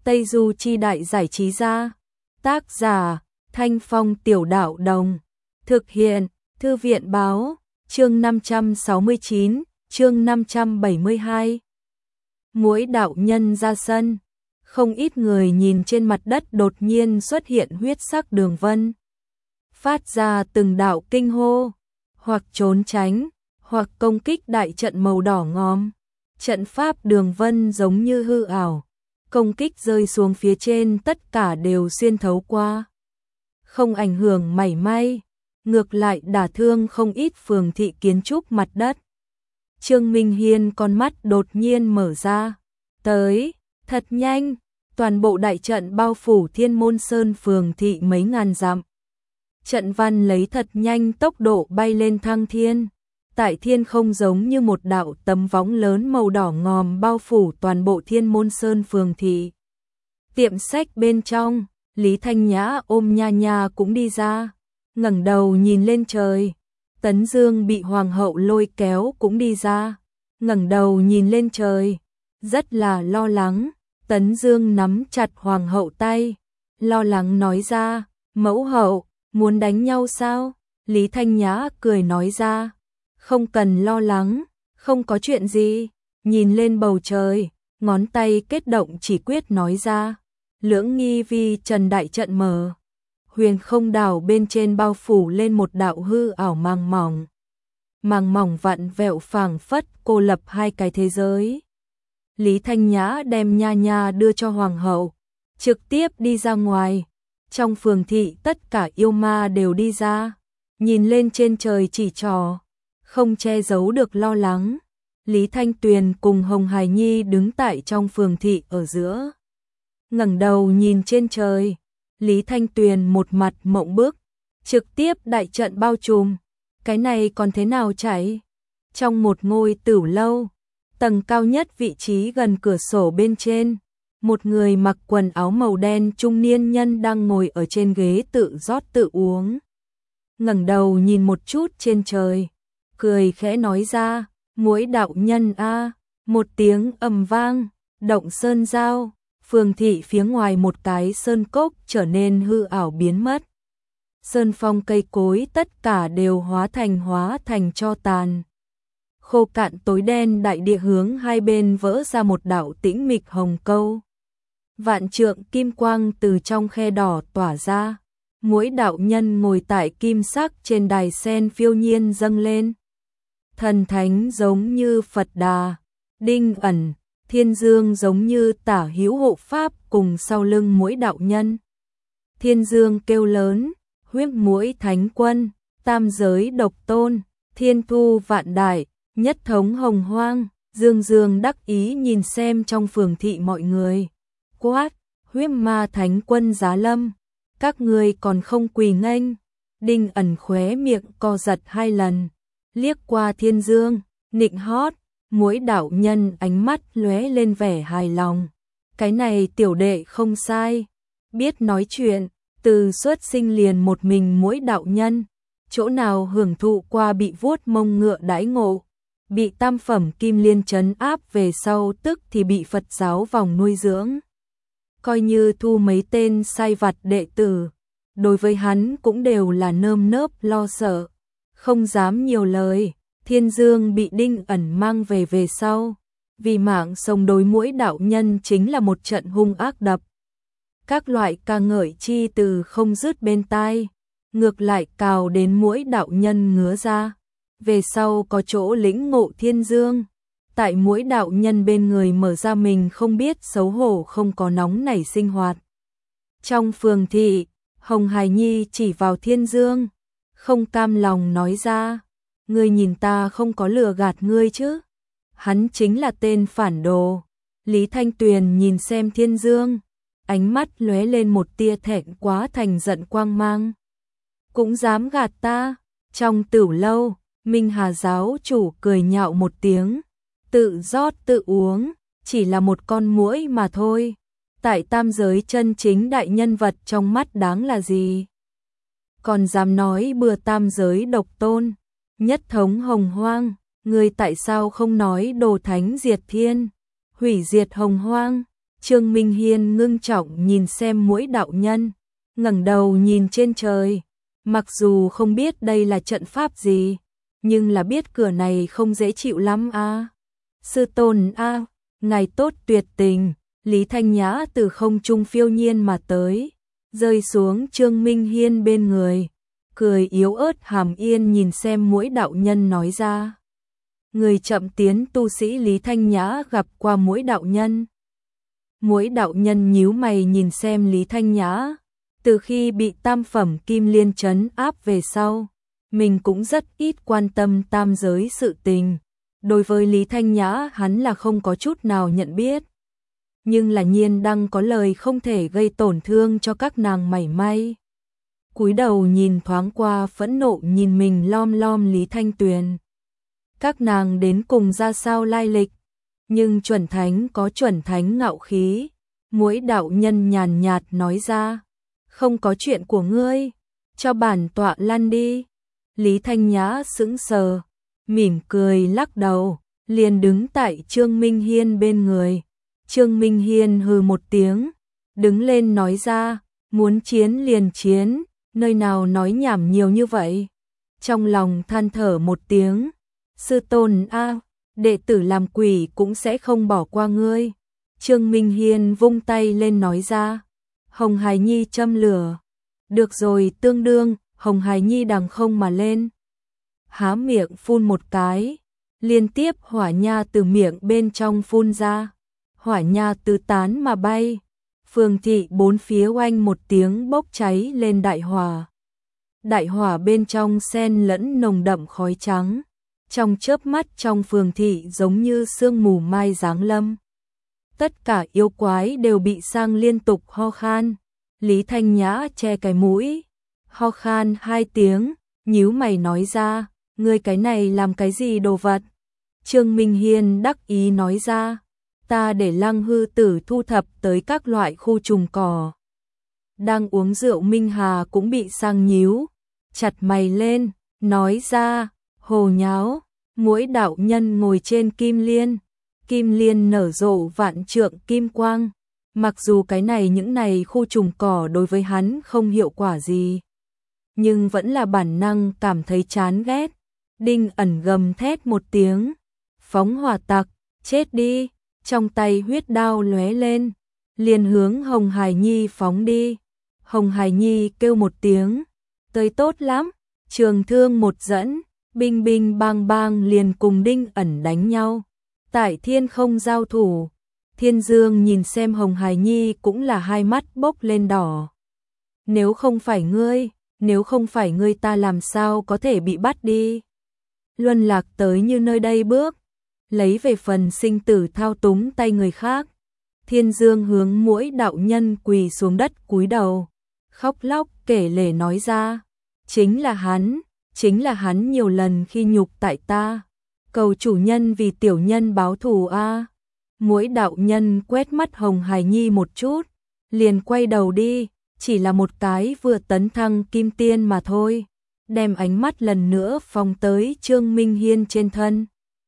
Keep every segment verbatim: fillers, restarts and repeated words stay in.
Tây Du Chi Đại Giải Trí Gia. Tác giả Thanh Phong Tiểu Đạo Đồng. Thực hiện Thư viện Báo. Chương năm trăm sáu mươi chín, chương năm trăm bảy mươi hai. Muỗi đạo nhân ra sân. Không ít người nhìn trên mặt đất đột nhiên xuất hiện huyết sắc đường vân, phát ra từng đạo kinh hô, hoặc trốn tránh, hoặc công kích đại trận màu đỏ ngòm. Trận pháp đường vân giống như hư ảo, công kích rơi xuống phía trên tất cả đều xuyên thấu qua, không ảnh hưởng mảy may, ngược lại đả thương không ít phường thị kiến trúc mặt đất. Trương Minh Hiên con mắt đột nhiên mở ra, tới, thật nhanh, toàn bộ đại trận bao phủ Thiên Môn Sơn phường thị mấy ngàn dặm. Trận văn lấy thật nhanh tốc độ bay lên thăng thiên, tại thiên không giống như một đạo tấm võng lớn màu đỏ ngòm bao phủ toàn bộ Thiên Môn Sơn phường thị. Tiệm sách bên trong, Lý Thanh Nhã ôm Nha Nha cũng đi ra, ngẩng đầu nhìn lên trời. Tấn Dương bị hoàng hậu lôi kéo cũng đi ra, ngẩng đầu nhìn lên trời, rất là lo lắng. Tấn Dương nắm chặt hoàng hậu tay, lo lắng nói ra, mẫu hậu, muốn đánh nhau sao? Lý Thanh Nhã cười nói ra, không cần lo lắng, không có chuyện gì. Nhìn lên bầu trời, ngón tay kết động chỉ quyết nói ra, lưỡng nghi vi trần đại trận mở. Huyền không đảo bên trên bao phủ lên một đạo hư ảo màng mỏng. Màng mỏng vặn vẹo phảng phất cô lập hai cái thế giới. Lý Thanh Nhã đem Nha Nha đưa cho hoàng hậu, trực tiếp đi ra ngoài. Trong phường thị tất cả yêu ma đều đi ra, nhìn lên trên trời chỉ trỏ, không che giấu được lo lắng. Lý Thanh Tuyền cùng Hồng Hải Nhi đứng tại trong phường thị ở giữa, ngẩng đầu nhìn trên trời. Lý Thanh Tuyền một mặt mộng bức, trực tiếp đại trận bao trùm, cái này còn thế nào chạy? Trong một ngôi tửu lâu, tầng cao nhất vị trí gần cửa sổ bên trên, một người mặc quần áo màu đen trung niên nhân đang ngồi ở trên ghế tự rót tự uống. Ngẩng đầu nhìn một chút trên trời, cười khẽ nói ra, muỗi đạo nhân a. Một tiếng ầm vang, động sơn giao. Phường thị phía ngoài một cái sơn cốc trở nên hư ảo biến mất. Sơn phong cây cối tất cả đều hóa thành hóa thành tro tàn. Khô cạn tối đen đại địa hướng hai bên vỡ ra một đạo tĩnh mịch hồng câu. Vạn trượng kim quang từ trong khe đỏ tỏa ra. Muỗi đạo nhân ngồi tại kim sắc trên đài sen phiêu nhiên dâng lên. Thần thánh giống như Phật Đà, Đinh Ẩn, Thiên Dương giống như tả hữu hộ pháp cùng sau lưng muỗi đạo nhân. Thiên Dương kêu lớn, huyết muỗi thánh quân, tam giới độc tôn, thiên thu vạn đại, nhất thống hồng hoang. Dương Dương đắc ý nhìn xem trong phường thị mọi người, quát, huyết ma thánh quân giá lâm, các người còn không quỳ nghênh. Đinh Ẩn khóe miệng co giật hai lần, liếc qua Thiên Dương, nịnh hót. Muỗi đạo nhân ánh mắt lóe lên vẻ hài lòng. Cái này tiểu đệ không sai, biết nói chuyện, từ xuất sinh liền một mình muỗi đạo nhân, chỗ nào hưởng thụ qua bị vuốt mông ngựa đãi ngộ, bị tam phẩm kim liên trấn áp về sau tức thì bị Phật giáo vòng nuôi dưỡng. Coi như thu mấy tên sai vặt đệ tử, đối với hắn cũng đều là nơm nớp lo sợ, không dám nhiều lời. Thiên Dương bị Đinh Ẩn mang về về sau, vì mạng sống đối muỗi đạo nhân chính là một trận hung ác đập. Các loại ca ngợi chi từ không dứt bên tai, ngược lại cào đến muỗi đạo nhân ngứa ra. Về sau có chỗ lĩnh ngộ Thiên Dương, tại muỗi đạo nhân bên người mở ra mình không biết xấu hổ không có nóng nảy sinh hoạt. Trong phường thị, Hồng Hải Nhi chỉ vào Thiên Dương, không cam lòng nói ra, ngươi nhìn ta không có lừa gạt ngươi chứ? Hắn chính là tên phản đồ. Lý Thanh Tuyền nhìn xem Thiên Dương, ánh mắt lóe lên một tia thẹn quá thành giận quang mang. Cũng dám gạt ta? Trong tửu lâu, Minh Hà giáo chủ cười nhạo một tiếng, tự rót tự uống, chỉ là một con muỗi mà thôi. Tại tam giới chân chính đại nhân vật trong mắt đáng là gì? Còn dám nói bừa tam giới độc tôn, nhất thống hồng hoang, người tại sao không nói đồ thánh diệt thiên, hủy diệt hồng hoang? Trương Minh Hiên ngưng trọng nhìn xem Muỗi đạo nhân, ngẩng đầu nhìn trên trời, mặc dù không biết đây là trận pháp gì, nhưng là biết cửa này không dễ chịu lắm a. Sư tôn a, ngài tốt tuyệt tình. Lý Thanh Nhã từ không trung phiêu nhiên mà tới, rơi xuống Trương Minh Hiên bên người, cười yếu ớt hàm yên nhìn xem Muỗi đạo nhân nói ra. Người chậm tiến tu sĩ Lý Thanh Nhã gặp qua Muỗi đạo nhân. Muỗi đạo nhân nhíu mày nhìn xem Lý Thanh Nhã, từ khi bị tam phẩm kim liên trấn áp về sau, mình cũng rất ít quan tâm tam giới sự tình. Đối với Lý Thanh Nhã hắn là không có chút nào nhận biết. Nhưng là Nhiên Đăng có lời không thể gây tổn thương cho các nàng mảy may. Cúi đầu nhìn thoáng qua phẫn nộ nhìn mình lom lom Lý Thanh Tuyền. Các nàng đến cùng ra sao lai lịch, nhưng chuẩn thánh có chuẩn thánh ngạo khí. Muỗi đạo nhân nhàn nhạt nói ra, không có chuyện của ngươi, cho bản tọa lăn đi. Lý Thanh Nhã sững sờ, mỉm cười lắc đầu, liền đứng tại Trương Minh Hiên bên người. Trương Minh Hiên hừ một tiếng, đứng lên nói ra, muốn chiến liền chiến, nơi nào nói nhảm nhiều như vậy. Trong lòng than thở một tiếng, sư tôn a, đệ tử làm quỷ cũng sẽ không bỏ qua ngươi. Trương Minh Hiên vung tay lên nói ra, Hồng Hải Nhi châm lửa. Được rồi, tương đương, Hồng Hải Nhi đằng không mà lên. Há miệng phun một cái, liên tiếp hỏa nha từ miệng bên trong phun ra. Hỏa nha tứ tán mà bay, phường thị bốn phía oanh một tiếng bốc cháy lên đại hỏa. Đại hỏa bên trong xen lẫn nồng đậm khói trắng, trong chớp mắt trong phường thị giống như sương mù mai giáng lâm. Tất cả yêu quái đều bị sang liên tục ho khan. Lý Thanh Nhã che cái mũi, ho khan hai tiếng, nhíu mày nói ra, ngươi cái này làm cái gì đồ vật? Trương Minh Hiên đắc ý nói ra, ta để Lăng Hư Tử thu thập tới các loại khu trùng cỏ. Đang uống rượu Minh Hà cũng bị sang nhíu, chặt mày lên, nói ra, hồ nháo. Muỗi đạo nhân ngồi trên kim liên, kim liên nở rộ vạn trượng kim quang. Mặc dù cái này những này khu trùng cỏ đối với hắn không hiệu quả gì, nhưng vẫn là bản năng cảm thấy chán ghét. Đinh ẩn gầm thét một tiếng, phóng hỏa tặc, chết đi. Trong tay huyết đao lóe lên, liền hướng Hồng Hải Nhi phóng đi. Hồng Hải Nhi kêu một tiếng, tới tốt lắm, trường thương một dẫn, binh binh bang bang liền cùng Đinh ẩn đánh nhau. Tại thiên không giao thủ, Thiên Dương nhìn xem Hồng Hải Nhi cũng là hai mắt bốc lên đỏ. Nếu không phải ngươi, nếu không phải ngươi ta làm sao có thể bị bắt đi. Luân lạc tới như nơi đây bước, lấy về phần sinh tử thao túng tay người khác. Thiên Dương hướng Muỗi đạo nhân quỳ xuống đất cúi đầu, khóc lóc kể lể nói ra, chính là hắn, chính là hắn nhiều lần khi nhục tại ta, cầu chủ nhân vì tiểu nhân báo thù a. Muỗi đạo nhân quét mắt Hồng Hải Nhi một chút, liền quay đầu đi, chỉ là một cái vừa tấn thăng kim tiên mà thôi, đem ánh mắt lần nữa phóng tới Trương Minh Hiên trên thân.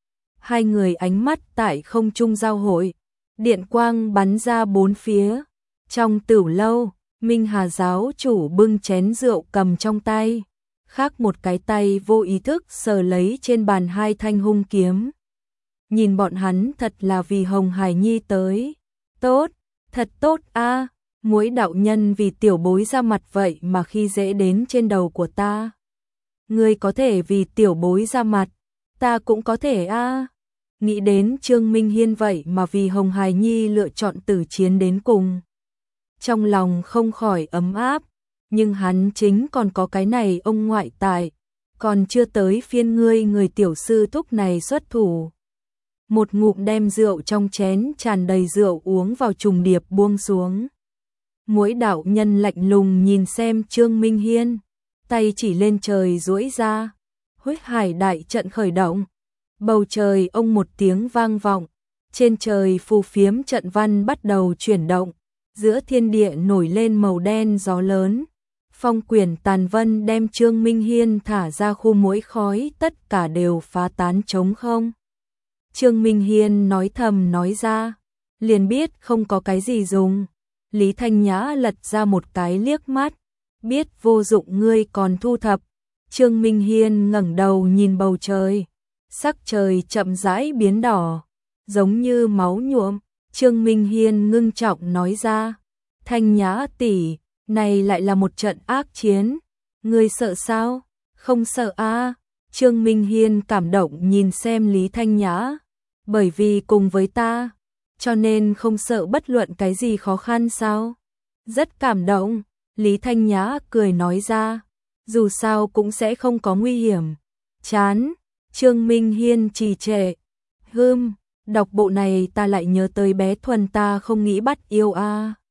Hai người ánh mắt tại không trung giao hội, điện quang bắn ra bốn phía. Trong tửu lâu, Minh Hà giáo chủ bưng chén rượu cầm trong tay, khác một cái tay vô ý thức sờ lấy trên bàn hai thanh hung kiếm. Nhìn bọn hắn thật là vì Hồng Hải Nhi tới. Tốt, thật tốt a. Muỗi đạo nhân vì tiểu bối ra mặt vậy mà khi dễ đến trên đầu của ta. Ngươi có thể vì tiểu bối ra mặt, ta cũng có thể a. Nghĩ đến Trương Minh Hiên vậy mà vì Hồng Hải Nhi lựa chọn tử chiến đến cùng. Trong lòng không khỏi ấm áp, nhưng hắn chính còn có cái này ông ngoại tại, còn chưa tới phiên ngươi người tiểu sư thúc này xuất thủ. Một ngụm đem rượu trong chén tràn đầy rượu uống vào trùng điệp buông xuống. Muỗi đạo nhân lạnh lùng nhìn xem Trương Minh Hiên, tay chỉ lên trời duỗi ra, Huyết Hải đại trận khởi động. Bầu trời ông một tiếng vang vọng, trên trời phù phiếm trận văn bắt đầu chuyển động, giữa thiên địa nổi lên màu đen gió lớn. Phong quyển tàn vân đem Trương Minh Hiên thả ra khu muỗi khói tất cả đều phá tán trống không. Trương Minh Hiên nói thầm nói ra, liền biết không có cái gì dùng. Lý Thanh Nhã lật ra một cái liếc mắt, biết vô dụng ngươi còn thu thập. Trương Minh Hiên ngẩng đầu nhìn bầu trời, sắc trời chậm rãi biến đỏ, giống như máu nhuộm. Trương Minh Hiên ngưng trọng nói ra, Thanh Nhã tỷ, này lại là một trận ác chiến, ngươi sợ sao? Không sợ a. Trương Minh Hiên cảm động nhìn xem Lý Thanh Nhã, bởi vì cùng với ta, cho nên không sợ bất luận cái gì khó khăn sao? Rất cảm động, Lý Thanh Nhã cười nói ra, dù sao cũng sẽ không có nguy hiểm. Chán, Trương Minh Hiên trì trệ, hưm, đọc bộ này ta lại nhớ tới bé Thuần ta không nghĩ bắt yêu a.